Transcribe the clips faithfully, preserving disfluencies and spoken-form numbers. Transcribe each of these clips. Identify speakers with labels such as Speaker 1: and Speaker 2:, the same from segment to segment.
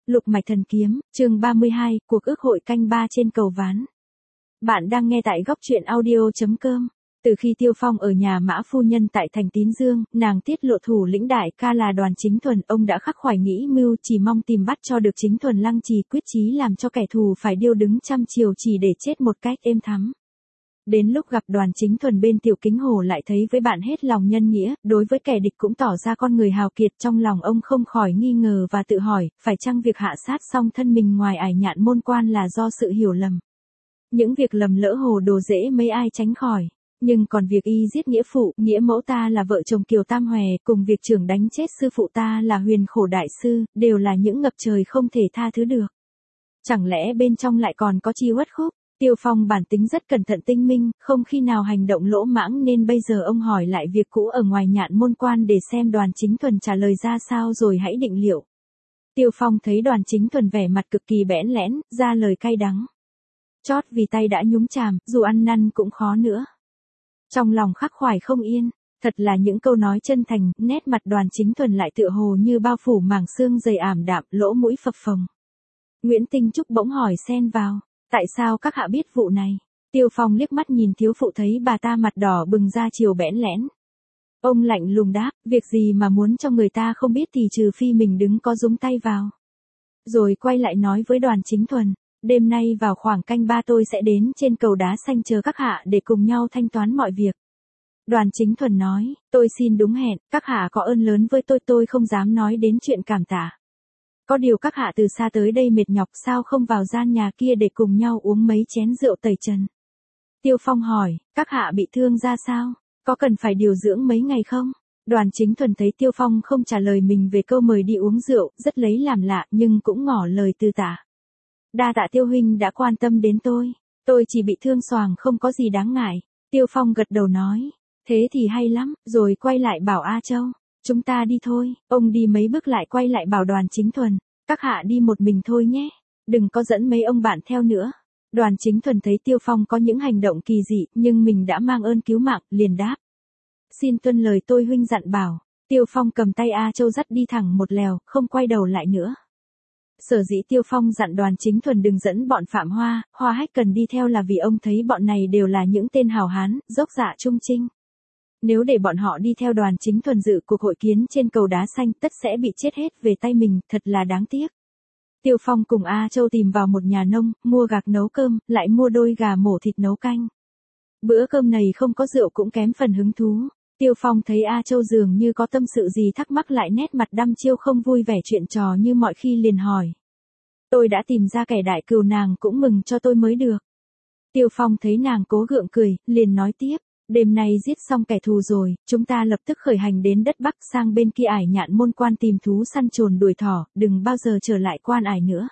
Speaker 1: Lục mạch thần kiếm, chương ba mươi hai, cuộc ước hội canh ba trên cầu ván. Bạn đang nghe tại góc truyện audio chấm com. Từ khi Tiêu Phong ở nhà Mã phu nhân tại thành Tín Dương, nàng tiết lộ thủ lĩnh đại ca là Đoàn Chính Thuần, ông đã khắc khoải nghĩ mưu, chỉ mong tìm bắt cho được Chính Thuần lăng trì, quyết chí làm cho kẻ thù phải điêu đứng trăm chiều chỉ để chết một cách êm thắm. Đến lúc gặp Đoàn Chính Thuần bên Tiểu Kính Hồ lại thấy với bạn hết lòng nhân nghĩa, đối với kẻ địch cũng tỏ ra con người hào kiệt, trong lòng ông không khỏi nghi ngờ và tự hỏi, phải chăng việc hạ sát xong thân mình ngoài ải nhạn môn quan là do sự hiểu lầm. Những việc lầm lỡ hồ đồ dễ mấy ai tránh khỏi, nhưng còn việc y giết nghĩa phụ, nghĩa mẫu ta là vợ chồng Kiều Tam Hòe, cùng việc trưởng đánh chết sư phụ ta là Huyền Khổ đại sư, đều là những ngập trời không thể tha thứ được. Chẳng lẽ bên trong lại còn có chi uất khúc? Tiêu Phong bản tính rất cẩn thận tinh minh, không khi nào hành động lỗ mãng, nên bây giờ ông hỏi lại việc cũ ở ngoài nhạn môn quan để xem Đoàn Chính Thuần trả lời ra sao rồi hãy định liệu. Tiêu Phong thấy Đoàn Chính Thuần vẻ mặt cực kỳ bẽn lẽn, ra lời cay đắng. Chót vì tay đã nhúng chàm, dù ăn năn cũng khó nữa. Trong lòng khắc khoải không yên, thật là những câu nói chân thành, nét mặt Đoàn Chính Thuần lại tựa hồ như bao phủ màng xương dày ảm đạm, lỗ mũi phập phồng. Nguyễn Tinh Trúc bỗng hỏi xen vào. Tại sao các hạ biết vụ này? Tiêu Phong liếc mắt nhìn thiếu phụ thấy bà ta mặt đỏ bừng ra chiều bẽn lẽn. Ông lạnh lùng đáp, việc gì mà muốn cho người ta không biết thì trừ phi mình đứng có dúng tay vào. Rồi quay lại nói với Đoàn Chính Thuần, đêm nay vào khoảng canh ba tôi sẽ đến trên cầu đá xanh chờ các hạ để cùng nhau thanh toán mọi việc. Đoàn Chính Thuần nói, tôi xin đúng hẹn, các hạ có ơn lớn với tôi, tôi không dám nói đến chuyện cảm tạ. Có điều các hạ từ xa tới đây mệt nhọc, sao không vào gian nhà kia để cùng nhau uống mấy chén rượu tẩy trần? Tiêu Phong hỏi, các hạ bị thương ra sao? Có cần phải điều dưỡng mấy ngày không? Đoàn Chính Thuần thấy Tiêu Phong không trả lời mình về câu mời đi uống rượu, rất lấy làm lạ nhưng cũng ngỏ lời từ tả. Đa tạ Tiêu huynh đã quan tâm đến tôi, tôi chỉ bị thương xoàng không có gì đáng ngại. Tiêu Phong gật đầu nói, thế thì hay lắm, rồi quay lại bảo A Châu. Chúng ta đi thôi, ông đi mấy bước lại quay lại bảo Đoàn Chính Thuần, các hạ đi một mình thôi nhé, đừng có dẫn mấy ông bạn theo nữa. Đoàn Chính Thuần thấy Tiêu Phong có những hành động kỳ dị, nhưng mình đã mang ơn cứu mạng, liền đáp. Xin tuân lời tôi huynh dặn bảo. Tiêu Phong cầm tay A Châu dắt đi thẳng một lèo, không quay đầu lại nữa. Sở dĩ Tiêu Phong dặn Đoàn Chính Thuần đừng dẫn bọn Phạm Hoa, Hoa Hách Cần đi theo là vì ông thấy bọn này đều là những tên hào hán, dốc dạ trung trinh. Nếu để bọn họ đi theo Đoàn Chính Thuần dự cuộc hội kiến trên cầu đá xanh, tất sẽ bị chết hết về tay mình, thật là đáng tiếc. Tiêu Phong cùng A Châu tìm vào một nhà nông, mua gạc nấu cơm, lại mua đôi gà mổ thịt nấu canh. Bữa cơm này không có rượu cũng kém phần hứng thú. Tiêu Phong thấy A Châu dường như có tâm sự gì thắc mắc, lại nét mặt đăm chiêu không vui vẻ chuyện trò như mọi khi, liền hỏi. Tôi đã tìm ra kẻ đại cừu, nàng cũng mừng cho tôi mới được. Tiêu Phong thấy nàng cố gượng cười, liền nói tiếp. Đêm nay giết xong kẻ thù rồi, chúng ta lập tức khởi hành đến đất Bắc, sang bên kia ải nhạn môn quan tìm thú săn trồn đuổi thỏ, đừng bao giờ trở lại quan ải nữa.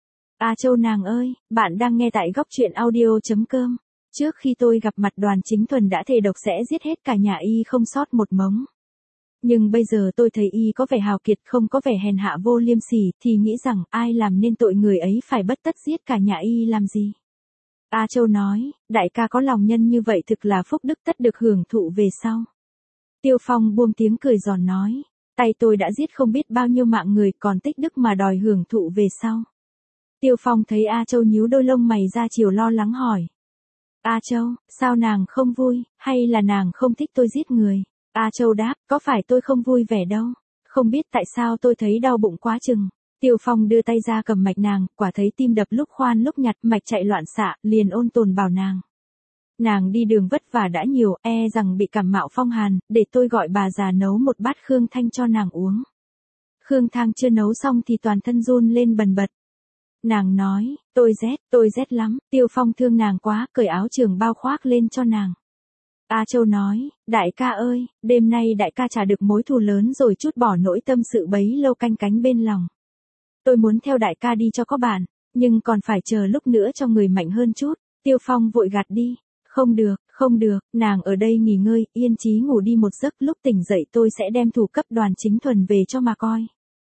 Speaker 1: A Châu nàng ơi, bạn đang nghe tại góc truyện audio chấm com. Trước khi tôi gặp mặt Đoàn Chính Thuần đã thề độc sẽ giết hết cả nhà y không sót một mống. Nhưng bây giờ tôi thấy y có vẻ hào kiệt, không có vẻ hèn hạ vô liêm sỉ, thì nghĩ rằng ai làm nên tội người ấy phải bất tất giết cả nhà y làm gì. A Châu nói, đại ca có lòng nhân như vậy thực là phúc đức, tất được hưởng thụ về sau. Tiêu Phong buông tiếng cười giòn nói, tay tôi đã giết không biết bao nhiêu mạng người, còn tích đức mà đòi hưởng thụ về sau. Tiêu Phong thấy A Châu nhíu đôi lông mày ra chiều lo lắng hỏi. A Châu, sao nàng không vui, hay là nàng không thích tôi giết người? A Châu đáp, có phải tôi không vui vẻ đâu, không biết tại sao tôi thấy đau bụng quá chừng. Tiêu Phong đưa tay ra cầm mạch nàng, quả thấy tim đập lúc khoan lúc nhặt, mạch chạy loạn xạ, liền ôn tồn bảo nàng. Nàng đi đường vất vả đã nhiều, e rằng bị cảm mạo phong hàn, để tôi gọi bà già nấu một bát khương thanh cho nàng uống. Khương thang chưa nấu xong thì toàn thân run lên bần bật. Nàng nói, tôi rét, tôi rét lắm. Tiêu Phong thương nàng quá, cởi áo trường bao khoác lên cho nàng. A Châu nói, đại ca ơi, đêm nay đại ca trả được mối thù lớn rồi, chút bỏ nỗi tâm sự bấy lâu canh cánh bên lòng. Tôi muốn theo đại ca đi cho có bạn, nhưng còn phải chờ lúc nữa cho người mạnh hơn chút. Tiêu Phong vội gạt đi. Không được, không được, nàng ở đây nghỉ ngơi, yên chí ngủ đi một giấc, lúc tỉnh dậy tôi sẽ đem thủ cấp Đoàn Chính Thuần về cho mà coi.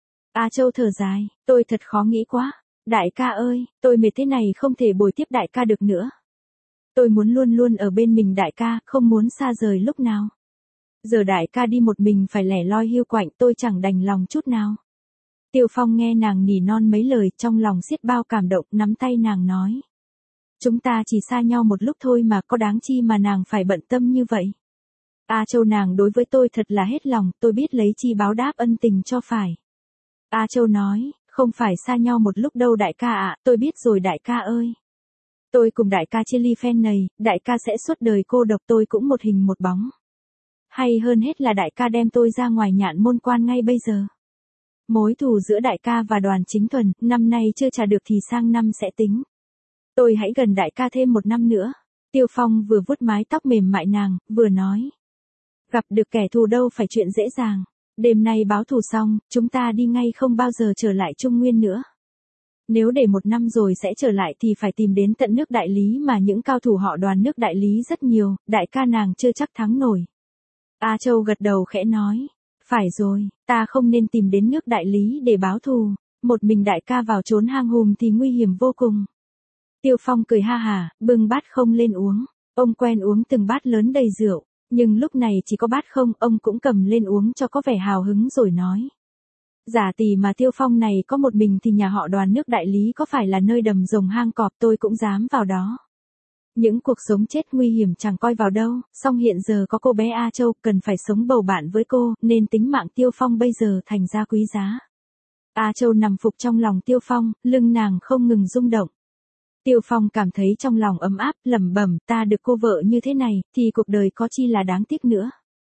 Speaker 1: A Châu thở dài, tôi thật khó nghĩ quá. Đại ca ơi, tôi mệt thế này không thể bồi tiếp đại ca được nữa. Tôi muốn luôn luôn ở bên mình đại ca, không muốn xa rời lúc nào. Giờ đại ca đi một mình phải lẻ loi hiu quạnh, tôi chẳng đành lòng chút nào. Tiêu Phong nghe nàng nỉ non mấy lời, trong lòng xiết bao cảm động, nắm tay nàng nói. Chúng ta chỉ xa nhau một lúc thôi mà, có đáng chi mà nàng phải bận tâm như vậy. A Châu, nàng đối với tôi thật là hết lòng, tôi biết lấy chi báo đáp ân tình cho phải. A Châu nói, không phải xa nhau một lúc đâu đại ca ạ, tôi biết rồi đại ca ơi. Tôi cùng đại ca chia ly phen này, đại ca sẽ suốt đời cô độc, tôi cũng một hình một bóng. Hay hơn hết là đại ca đem tôi ra ngoài nhạn môn quan ngay bây giờ. Mối thù giữa đại ca và Đoàn Chính Thuần, năm nay chưa trả được thì sang năm sẽ tính. Tôi hãy gần đại ca thêm một năm nữa. Tiêu Phong vừa vuốt mái tóc mềm mại nàng, vừa nói. Gặp được kẻ thù đâu phải chuyện dễ dàng. Đêm nay báo thù xong, chúng ta đi ngay, không bao giờ trở lại Trung Nguyên nữa. Nếu để một năm rồi sẽ trở lại thì phải tìm đến tận nước Đại Lý, mà những cao thủ họ Đoàn nước Đại Lý rất nhiều, đại ca nàng chưa chắc thắng nổi. A Châu gật đầu khẽ nói. Phải rồi, ta không nên tìm đến nước Đại Lý để báo thù. Một mình đại ca vào trốn hang hùm thì nguy hiểm vô cùng. Tiêu Phong cười ha hả, bưng bát không lên uống. Ông quen uống từng bát lớn đầy rượu, nhưng lúc này chỉ có bát không, ông cũng cầm lên uống cho có vẻ hào hứng rồi nói. Giả tỷ mà Tiêu Phong này có một mình thì nhà họ Đoàn nước Đại Lý có phải là nơi đầm rồng hang cọp tôi cũng dám vào đó. Những cuộc sống chết nguy hiểm chẳng coi vào đâu, song hiện giờ có cô bé A Châu cần phải sống bầu bạn với cô, nên tính mạng Tiêu Phong bây giờ thành ra quý giá. A Châu nằm phục trong lòng Tiêu Phong, lưng nàng không ngừng rung động. Tiêu Phong cảm thấy trong lòng ấm áp, lẩm bẩm, ta được cô vợ như thế này, thì cuộc đời có chi là đáng tiếc nữa.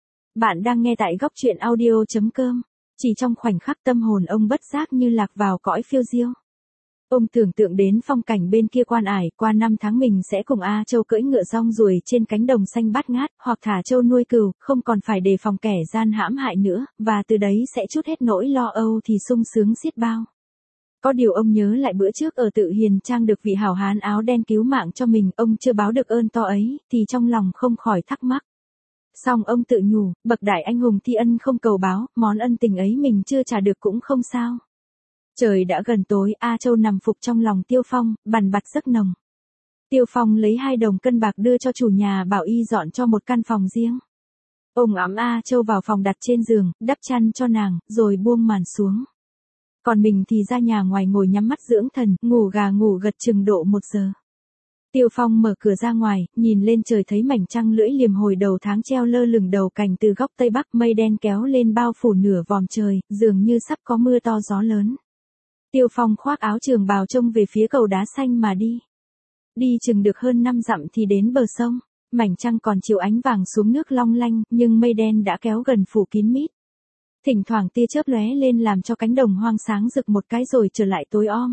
Speaker 1: Bạn đang nghe tại góc truyện audio chấm com. Chỉ trong khoảnh khắc tâm hồn ông bất giác như lạc vào cõi phiêu diêu. Ông tưởng tượng đến phong cảnh bên kia quan ải, qua năm tháng mình sẽ cùng A Châu cưỡi ngựa rong ruổi trên cánh đồng xanh bát ngát, hoặc thả trâu nuôi cừu, không còn phải đề phòng kẻ gian hãm hại nữa, và từ đấy sẽ trút hết nỗi lo âu thì sung sướng xiết bao. Có điều ông nhớ lại bữa trước ở Tự Hiền Trang được vị hảo hán áo đen cứu mạng cho mình, ông chưa báo được ơn to ấy, thì trong lòng không khỏi thắc mắc. Song ông tự nhủ, bậc đại anh hùng thi ân không cầu báo, món ân tình ấy mình chưa trả được cũng không sao. Trời đã gần tối, A Châu nằm phục trong lòng Tiêu Phong, bằn bặt giấc nồng. Tiêu Phong lấy hai đồng cân bạc đưa cho chủ nhà bảo y dọn cho một căn phòng riêng. Ông ẵm A Châu vào phòng đặt trên giường, đắp chăn cho nàng, rồi buông màn xuống. Còn mình thì ra nhà ngoài ngồi nhắm mắt dưỡng thần, ngủ gà ngủ gật chừng độ một giờ. Tiêu Phong mở cửa ra ngoài, nhìn lên trời thấy mảnh trăng lưỡi liềm hồi đầu tháng treo lơ lửng đầu cành từ góc tây bắc, mây đen kéo lên bao phủ nửa vòm trời, dường như sắp có mưa to gió lớn. Tiêu Phong khoác áo trường bào trông về phía cầu đá xanh mà đi. Đi chừng được hơn năm dặm thì đến bờ sông, mảnh trăng còn chiếu ánh vàng xuống nước long lanh, nhưng mây đen đã kéo gần phủ kín mít. Thỉnh thoảng tia chớp lóe lên làm cho cánh đồng hoang sáng rực một cái rồi trở lại tối om.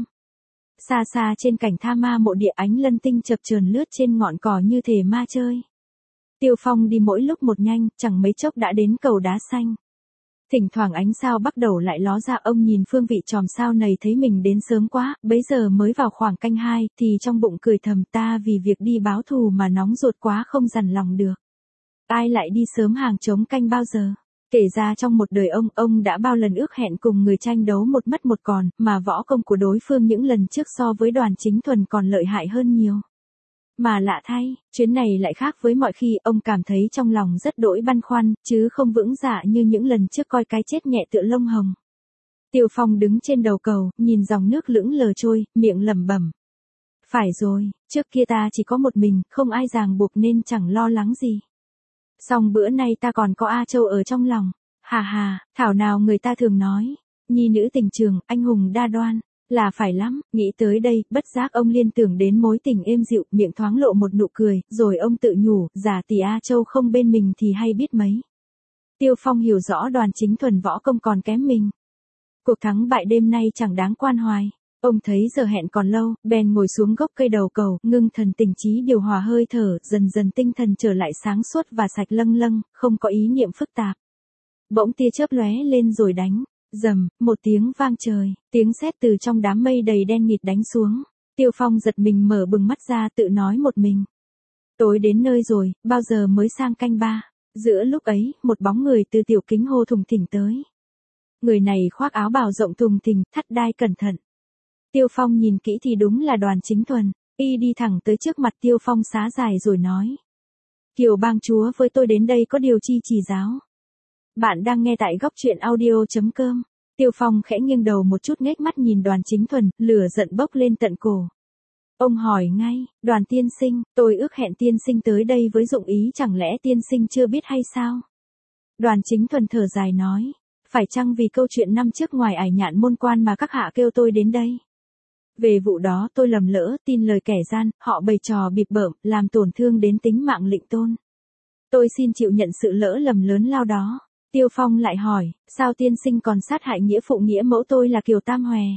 Speaker 1: Xa xa trên cảnh Tha Ma mộ địa, ánh lân tinh chập chờn lướt trên ngọn cỏ như thể ma chơi. Tiêu Phong đi mỗi lúc một nhanh, chẳng mấy chốc đã đến cầu đá xanh. Thỉnh thoảng ánh sao bắt đầu lại ló ra, ông nhìn phương vị chòm sao này thấy mình đến sớm quá, bấy giờ mới vào khoảng canh hai, thì trong bụng cười thầm, ta vì việc đi báo thù mà nóng ruột quá không dằn lòng được. Ai lại đi sớm hàng trống canh bao giờ? Kể ra trong một đời ông, ông đã bao lần ước hẹn cùng người tranh đấu một mất một còn, mà võ công của đối phương những lần trước so với Đoàn Chính Thuần còn lợi hại hơn nhiều. Mà lạ thay, chuyến này lại khác với mọi khi, ông cảm thấy trong lòng rất đỗi băn khoăn, chứ không vững dạ như những lần trước coi cái chết nhẹ tựa lông hồng. Tiêu Phong đứng trên đầu cầu, nhìn dòng nước lững lờ trôi, miệng lẩm bẩm. Phải rồi, trước kia ta chỉ có một mình, không ai ràng buộc nên chẳng lo lắng gì. Song bữa nay ta còn có A Châu ở trong lòng. Hà hà, thảo nào người ta thường nói, nhi nữ tình trường, anh hùng đa đoan, là phải lắm. Nghĩ tới đây, bất giác ông liên tưởng đến mối tình êm dịu, miệng thoáng lộ một nụ cười, rồi ông tự nhủ, giả tỷ A Châu không bên mình thì hay biết mấy. Tiêu Phong hiểu rõ Đoàn Chính Thuần võ công còn kém mình. Cuộc thắng bại đêm nay chẳng đáng quan hoài. Ông thấy giờ hẹn còn lâu, bèn ngồi xuống gốc cây đầu cầu, ngưng thần tỉnh trí điều hòa hơi thở, dần dần tinh thần trở lại sáng suốt và sạch lâng lâng, không có ý niệm phức tạp. Bỗng tia chớp lóe lên rồi đánh, rầm, một tiếng vang trời, tiếng sét từ trong đám mây đầy đen nghịt đánh xuống. Tiêu Phong giật mình mở bừng mắt ra tự nói một mình. Tối đến nơi rồi, bao giờ mới sang canh ba? Giữa lúc ấy, một bóng người từ tiểu kính hô thùng thỉnh tới. Người này khoác áo bào rộng thùng thình, thắt đai cẩn thận. Tiêu Phong nhìn kỹ thì đúng là Đoàn Chính Thuần, y đi thẳng tới trước mặt Tiêu Phong xá dài rồi nói. Kiều bang chúa với tôi đến đây có điều chi chỉ giáo. Bạn đang nghe tại góc truyện audio chấm com. Tiêu Phong khẽ nghiêng đầu một chút nghếch mắt nhìn Đoàn Chính Thuần, lửa giận bốc lên tận cổ. Ông hỏi ngay, Đoàn tiên sinh, tôi ước hẹn tiên sinh tới đây với dụng ý chẳng lẽ tiên sinh chưa biết hay sao? Đoàn Chính Thuần thở dài nói, phải chăng vì câu chuyện năm trước ngoài ải nhạn môn quan mà các hạ kêu tôi đến đây? Về vụ đó tôi lầm lỡ, tin lời kẻ gian, họ bày trò bịp bợm, làm tổn thương đến tính mạng Lệnh Tôn. Tôi xin chịu nhận sự lỡ lầm lớn lao đó. Tiêu Phong lại hỏi, sao tiên sinh còn sát hại nghĩa phụ nghĩa mẫu tôi là Kiều Tam Hòe?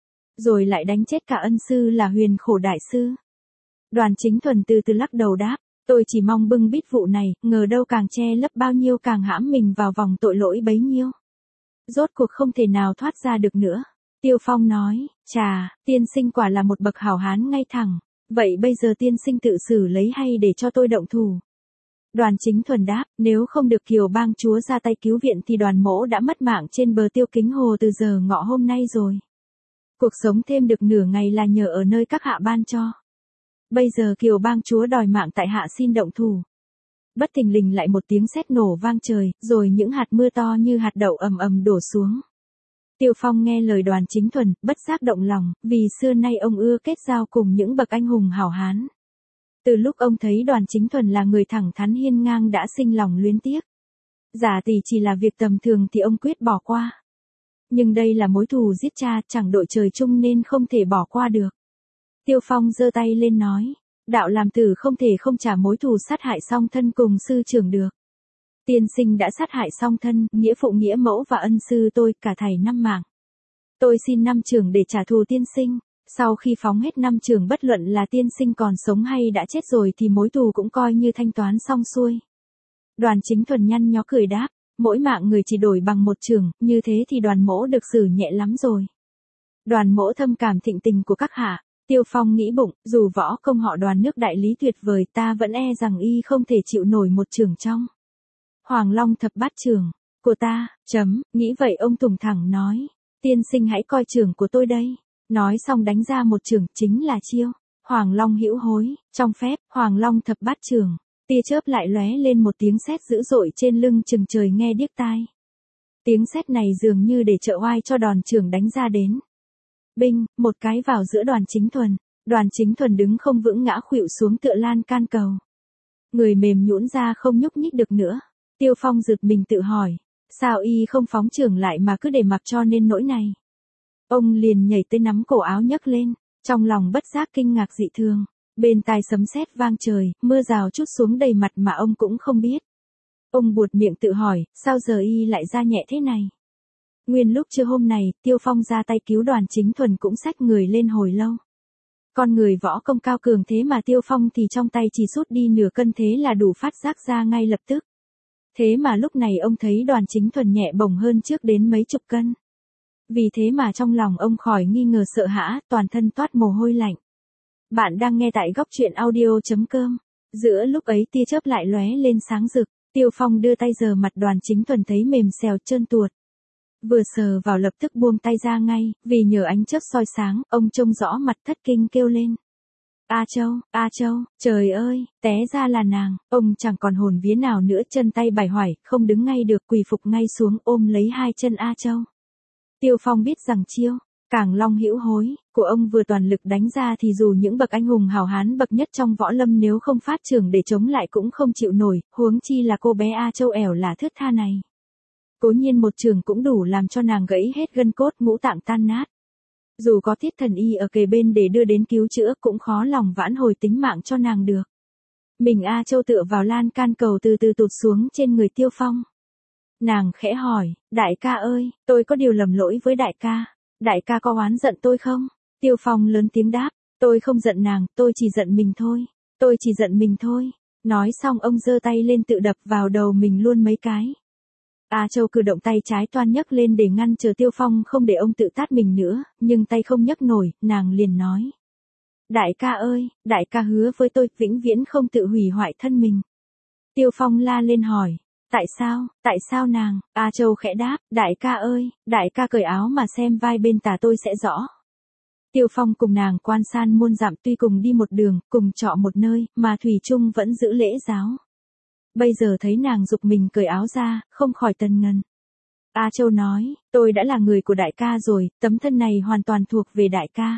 Speaker 1: Rồi lại đánh chết cả ân sư là Huyền Khổ Đại Sư. Đoàn Chính Thuần từ từ lắc đầu đáp, tôi chỉ mong bưng bít vụ này, ngờ đâu càng che lấp bao nhiêu càng hãm mình vào vòng tội lỗi bấy nhiêu. Rốt cuộc không thể nào thoát ra được nữa. Tiêu Phong nói, chà, tiên sinh quả là một bậc hảo hán ngay thẳng, vậy bây giờ tiên sinh tự xử lấy hay để cho tôi động thủ? Đoàn Chính Thuần đáp, nếu không được Kiều bang chúa ra tay cứu viện thì đoàn mỗ đã mất mạng trên bờ Tiêu Kính Hồ từ giờ ngọ hôm nay rồi. Cuộc sống thêm được nửa ngày là nhờ ở nơi các hạ ban cho. Bây giờ Kiều bang chúa đòi mạng tại hạ xin động thủ. Bất thình lình lại một tiếng sét nổ vang trời, rồi những hạt mưa to như hạt đậu ầm ầm đổ xuống. Tiêu Phong nghe lời Đoàn Chính Thuần, bất giác động lòng, vì xưa nay ông ưa kết giao cùng những bậc anh hùng hảo hán. Từ lúc ông thấy Đoàn Chính Thuần là người thẳng thắn hiên ngang đã sinh lòng luyến tiếc. Giả tỷ chỉ là việc tầm thường thì ông quyết bỏ qua. Nhưng đây là mối thù giết cha, chẳng đội trời chung nên không thể bỏ qua được. Tiêu Phong giơ tay lên nói, đạo làm tử không thể không trả mối thù sát hại song thân cùng sư trưởng được. Tiên sinh đã sát hại song thân, nghĩa phụ nghĩa mẫu và ân sư tôi, cả thảy năm mạng. Tôi xin năm trưởng để trả thù tiên sinh. Sau khi phóng hết năm trường bất luận là tiên sinh còn sống hay đã chết rồi thì mối thù cũng coi như thanh toán xong xuôi. Đoàn Chính Thuần nhăn nhó cười đáp, mỗi mạng người chỉ đổi bằng một trường, như thế thì đoàn mỗ được xử nhẹ lắm rồi. Đoàn mỗ thâm cảm thịnh tình của các hạ. Tiêu Phong nghĩ bụng, dù võ công họ Đoàn nước đại lý tuyệt vời ta vẫn e rằng y không thể chịu nổi một trường trong Hoàng Long thập bát trường của ta, chấm, nghĩ vậy ông thùng thẳng nói, tiên sinh hãy coi trường của tôi đây. Nói xong đánh ra một trường, chính là chiêu Hoàng Long hữu hối, trong phép Hoàng Long thập bát trường. Tia chớp lại lóe lên một tiếng sét dữ dội trên lưng chừng trời nghe điếc tai. Tiếng sét này dường như để trợ oai cho đòn trường đánh ra đến. Binh, một cái vào giữa Đoàn Chính Thuần. Đoàn Chính Thuần đứng không vững ngã khuỵu xuống tựa lan can cầu. Người mềm nhũn ra không nhúc nhích được nữa. Tiêu Phong giật mình tự hỏi, sao y không phóng trường lại mà cứ để mặc cho nên nỗi này. Ông liền nhảy tới nắm cổ áo nhấc lên, trong lòng bất giác kinh ngạc dị thường. Bên tai sấm sét vang trời, mưa rào trút xuống đầy mặt mà ông cũng không biết. Ông buột miệng tự hỏi, sao giờ y lại ra nhẹ thế này? Nguyên lúc trưa hôm này, Tiêu Phong ra tay cứu Đoàn Chính Thuần cũng xách người lên hồi lâu. Con người võ công cao cường thế mà Tiêu Phong thì trong tay chỉ sút đi nửa cân thế là đủ phát giác ra ngay lập tức. Thế mà lúc này ông thấy Đoàn Chính Thuần nhẹ bổng hơn trước đến mấy chục cân. Vì thế mà trong lòng ông khỏi nghi ngờ sợ hãi, toàn thân toát mồ hôi lạnh. Bạn đang nghe tại góc truyện audio chấm com. Giữa lúc ấy tia chớp lại lóe lên sáng rực, Tiêu Phong đưa tay sờ mặt Đoàn Chính Thuần thấy mềm xèo trơn tuột. Vừa sờ vào lập tức buông tay ra ngay, vì nhờ ánh chớp soi sáng, ông trông rõ mặt thất kinh kêu lên. A Châu, A Châu, trời ơi, té ra là nàng, ông chẳng còn hồn vía nào nữa, chân tay bải hoải, không đứng ngay được, quỳ phục ngay xuống ôm lấy hai chân A Châu. Tiêu Phong biết rằng chiêu Cảng Long hữu hối của ông vừa toàn lực đánh ra thì dù những bậc anh hùng hào hán bậc nhất trong võ lâm nếu không phát trường để chống lại cũng không chịu nổi, huống chi là cô bé A Châu ẻo là thướt tha này. Cố nhiên một trường cũng đủ làm cho nàng gãy hết gân cốt ngũ tạng tan nát. Dù có thiết thần y ở kề bên để đưa đến cứu chữa cũng khó lòng vãn hồi tính mạng cho nàng được. Mình A Châu tựa vào lan can cầu từ từ tụt xuống trên người Tiêu Phong. Nàng khẽ hỏi, đại ca ơi, tôi có điều lầm lỗi với đại ca, đại ca có oán giận tôi không? Tiêu Phong lớn tiếng đáp, tôi không giận nàng, tôi chỉ giận mình thôi, tôi chỉ giận mình thôi. Nói xong ông giơ tay lên tự đập vào đầu mình luôn mấy cái. A Châu cử động tay trái toan nhấc lên để ngăn chờ Tiêu Phong không để ông tự tát mình nữa, nhưng tay không nhấc nổi, nàng liền nói. Đại ca ơi, đại ca hứa với tôi, vĩnh viễn không tự hủy hoại thân mình. Tiêu Phong la lên hỏi, tại sao, tại sao nàng? A Châu khẽ đáp, đại ca ơi, đại ca cởi áo mà xem vai bên tà tôi sẽ rõ. Tiêu Phong cùng nàng quan san muôn dặm, tuy cùng đi một đường, cùng trọ một nơi, mà thủy chung vẫn giữ lễ giáo. Bây giờ thấy nàng giục mình cởi áo ra, không khỏi tần ngần. A Châu nói, tôi đã là người của đại ca rồi, tấm thân này hoàn toàn thuộc về đại ca.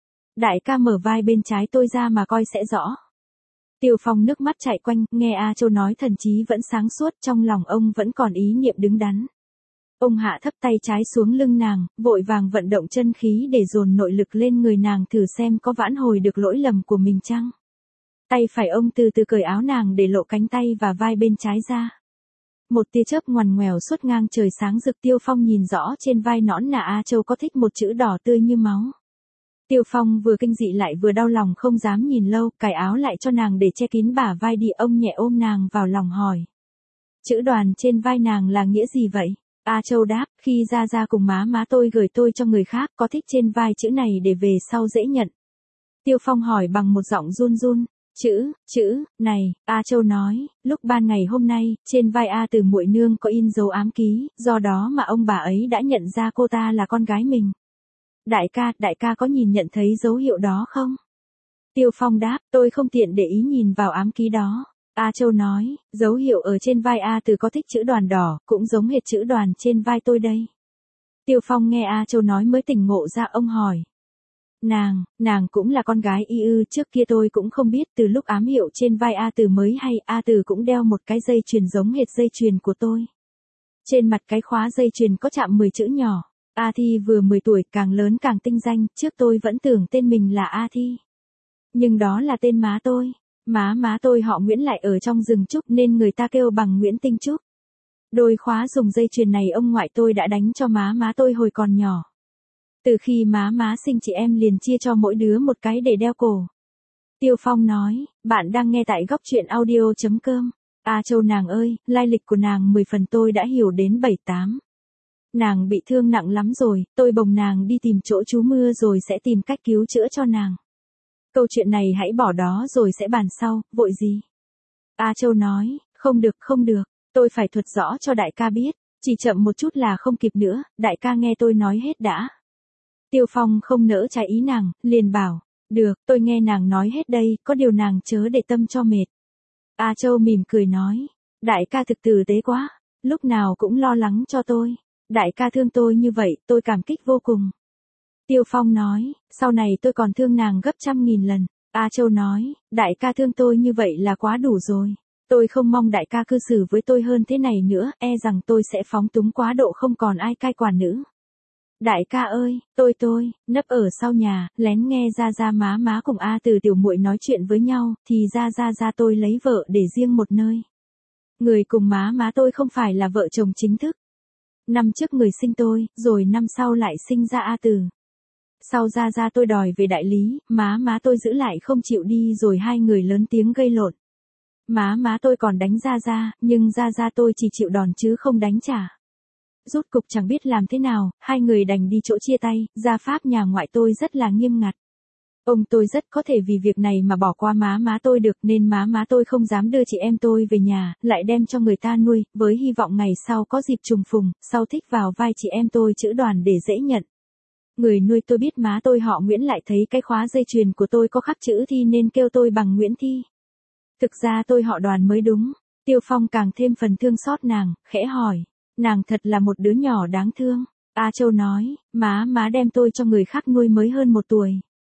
Speaker 1: Đại ca mở vai bên trái tôi ra mà coi sẽ rõ. Tiêu Phong nước mắt chạy quanh, nghe A Châu nói thần trí vẫn sáng suốt, trong lòng ông vẫn còn ý niệm đứng đắn. Ông hạ thấp tay trái xuống lưng nàng, vội vàng vận động chân khí để dồn nội lực lên người nàng thử xem có vãn hồi được lỗi lầm của mình chăng. Tay phải ông từ từ cởi áo nàng để lộ cánh tay và vai bên trái ra. Một tia chớp ngoằn ngoèo suốt ngang trời sáng rực. Tiêu Phong nhìn rõ trên vai nõn nà A Châu có thích một chữ đỏ tươi như máu. Tiêu Phong vừa kinh dị lại vừa đau lòng không dám nhìn lâu, cài áo lại cho nàng để che kín bả vai đi. Ông nhẹ ôm nàng vào lòng hỏi. Chữ Đoàn trên vai nàng là nghĩa gì vậy? A Châu đáp, khi Gia Gia cùng má má tôi gửi tôi cho người khác có thích trên vai chữ này để về sau dễ nhận. Tiêu Phong hỏi bằng một giọng run run. Chữ, chữ, này, A Châu nói, lúc ban ngày hôm nay, trên vai A Từ muội nương có in dấu ám ký, do đó mà ông bà ấy đã nhận ra cô ta là con gái mình. Đại ca, đại ca có nhìn nhận thấy dấu hiệu đó không? Tiêu Phong đáp, tôi không tiện để ý nhìn vào ám ký đó. A Châu nói, dấu hiệu ở trên vai A Từ có thích chữ Đoàn đỏ, cũng giống hệt chữ Đoàn trên vai tôi đây. Tiêu Phong nghe A Châu nói mới tỉnh ngộ ra, ông hỏi. Nàng, nàng cũng là con gái y ư? Trước kia tôi cũng không biết, từ lúc ám hiệu trên vai A Từ mới hay, A Từ cũng đeo một cái dây chuyền giống hệt dây chuyền của tôi. Trên mặt cái khóa dây chuyền có chạm mười chữ nhỏ. A Thi vừa mười tuổi, càng lớn càng tinh danh, trước tôi vẫn tưởng tên mình là A Thi. Nhưng đó là tên má tôi. Má má tôi họ Nguyễn lại ở trong rừng trúc nên người ta kêu bằng Nguyễn Tinh Trúc. Đôi khóa dùng dây chuyền này ông ngoại tôi đã đánh cho má má tôi hồi còn nhỏ. Từ khi má má sinh chị em liền chia cho mỗi đứa một cái để đeo cổ. Tiêu Phong nói, bạn đang nghe tại góc truyện audio chấm com. A Châu nàng ơi, lai lịch của nàng mười phần tôi đã hiểu đến bảy tám. Nàng bị thương nặng lắm rồi, tôi bồng nàng đi tìm chỗ trú mưa rồi sẽ tìm cách cứu chữa cho nàng. Câu chuyện này hãy bỏ đó rồi sẽ bàn sau, vội gì? A Châu nói, không được không được, tôi phải thuật rõ cho đại ca biết, chỉ chậm một chút là không kịp nữa, đại ca nghe tôi nói hết đã. Tiêu Phong không nỡ trái ý nàng, liền bảo, được, tôi nghe nàng nói hết đây, có điều nàng chớ để tâm cho mệt. A Châu mỉm cười nói, đại ca thực tử tế quá, lúc nào cũng lo lắng cho tôi, đại ca thương tôi như vậy, tôi cảm kích vô cùng. Tiêu Phong nói, sau này tôi còn thương nàng gấp trăm nghìn lần. A Châu nói, đại ca thương tôi như vậy là quá đủ rồi. Tôi không mong đại ca cư xử với tôi hơn thế này nữa, e rằng tôi sẽ phóng túng quá độ không còn ai cai quản nữa. Đại ca ơi, tôi tôi, nấp ở sau nhà, lén nghe Gia Gia má má cùng A Từ tiểu muội nói chuyện với nhau, thì Gia Gia Gia tôi lấy vợ để riêng một nơi. Người cùng má má tôi không phải là vợ chồng chính thức. Năm trước người sinh tôi, rồi năm sau lại sinh ra A Từ. Sau Gia Gia tôi đòi về đại lý, má má tôi giữ lại không chịu đi rồi hai người lớn tiếng gây lộn. Má má tôi còn đánh Gia Gia, nhưng Gia Gia tôi chỉ chịu đòn chứ không đánh trả. Rốt cục chẳng biết làm thế nào, hai người đành đi chỗ chia tay, gia pháp nhà ngoại tôi rất là nghiêm ngặt. Ông tôi rất có thể vì việc này mà bỏ qua má má tôi được nên má má tôi không dám đưa chị em tôi về nhà, lại đem cho người ta nuôi, với hy vọng ngày sau có dịp trùng phùng, sau thích vào vai chị em tôi chữ Đoàn để dễ nhận. Người nuôi tôi biết má tôi họ Nguyễn lại thấy cái khóa dây chuyền của tôi có khắc chữ Thi nên kêu tôi bằng Nguyễn Thi. Thực ra tôi họ Đoàn mới đúng. Tiêu Phong càng thêm phần thương xót nàng, khẽ hỏi. Nàng thật là một đứa nhỏ đáng thương. A Châu nói, má má đem tôi cho người khác nuôi mới hơn một tuổi.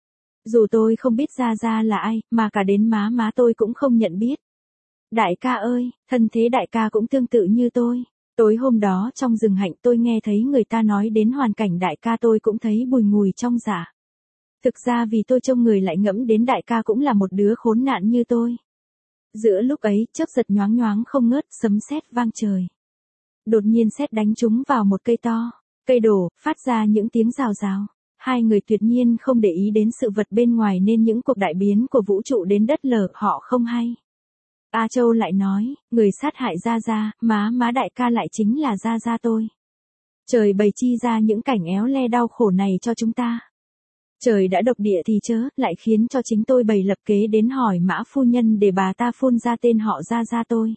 Speaker 1: Dù tôi không biết Gia Gia là ai, mà cả đến má má tôi cũng không nhận biết. Đại ca ơi, thân thế đại ca cũng tương tự như tôi. Tối hôm đó trong rừng hạnh tôi nghe thấy người ta nói đến hoàn cảnh đại ca tôi cũng thấy bùi ngùi trong dạ. Thực ra vì tôi trông người lại ngẫm đến đại ca cũng là một đứa khốn nạn như tôi. Giữa lúc ấy, chớp giật nhoáng nhoáng không ngớt, sấm sét vang trời. Đột nhiên sét đánh trúng vào một cây to, cây đổ, phát ra những tiếng rào rào. Hai người tuyệt nhiên không để ý đến sự vật bên ngoài nên những cuộc đại biến của vũ trụ đến đất lở họ không hay. A Châu lại nói, người sát hại Gia Gia, má má đại ca lại chính là Gia Gia tôi. Trời bày chi ra những cảnh éo le đau khổ này cho chúng ta. Trời đã độc địa thì chớ, lại khiến cho chính tôi bày lập kế đến hỏi Mã phu nhân để bà ta phun ra tên họ Gia Gia tôi.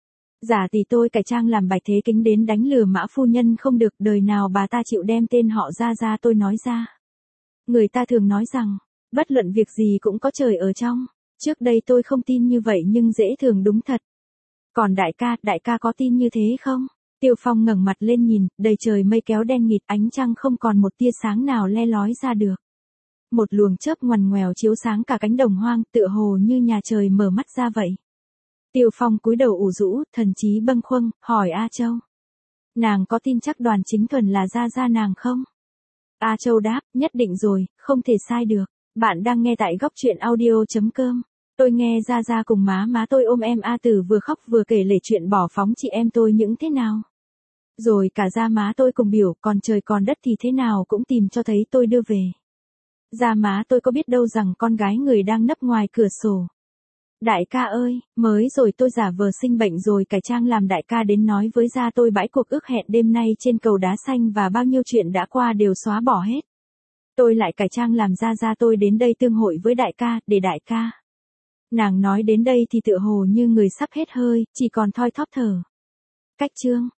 Speaker 1: Giả tỷ tôi cải trang làm Bạch Thế Kính đến đánh lừa Mã phu nhân không được, đời nào bà ta chịu đem tên họ Gia Gia tôi nói ra. Người ta thường nói rằng, bất luận việc gì cũng có trời ở trong. Trước đây tôi không tin như vậy nhưng dễ thường đúng thật. Còn đại ca, đại ca có tin như thế không? Tiêu Phong ngẩng mặt lên nhìn, đầy trời mây kéo đen nghịt, ánh trăng không còn một tia sáng nào le lói ra được. Một luồng chớp ngoằn ngoèo chiếu sáng cả cánh đồng hoang, tựa hồ như nhà trời mở mắt ra vậy. Tiêu Phong cúi đầu ủ rũ, thần trí bâng khuâng, hỏi A Châu. Nàng có tin chắc Đoàn Chính Thuần là gia gia nàng không? A Châu đáp, nhất định rồi, không thể sai được. Bạn đang nghe tại góc truyện audio.com. Tôi nghe gia gia cùng má má tôi ôm em A Tử vừa khóc vừa kể lể chuyện bỏ phóng chị em tôi những thế nào. Rồi cả gia má tôi cùng biểu, còn trời còn đất thì thế nào cũng tìm cho thấy tôi đưa về. Gia má tôi có biết đâu rằng con gái người đang nấp ngoài cửa sổ. Đại ca ơi, mới rồi tôi giả vờ sinh bệnh rồi cải trang làm đại ca đến nói với gia tôi bãi cuộc ước hẹn đêm nay trên cầu đá xanh và bao nhiêu chuyện đã qua đều xóa bỏ hết. Tôi lại cải trang làm gia gia tôi đến đây tương hội với đại ca, để đại ca. Nàng nói đến đây thì tựa hồ như người sắp hết hơi, chỉ còn thoi thóp thở. Cách chương.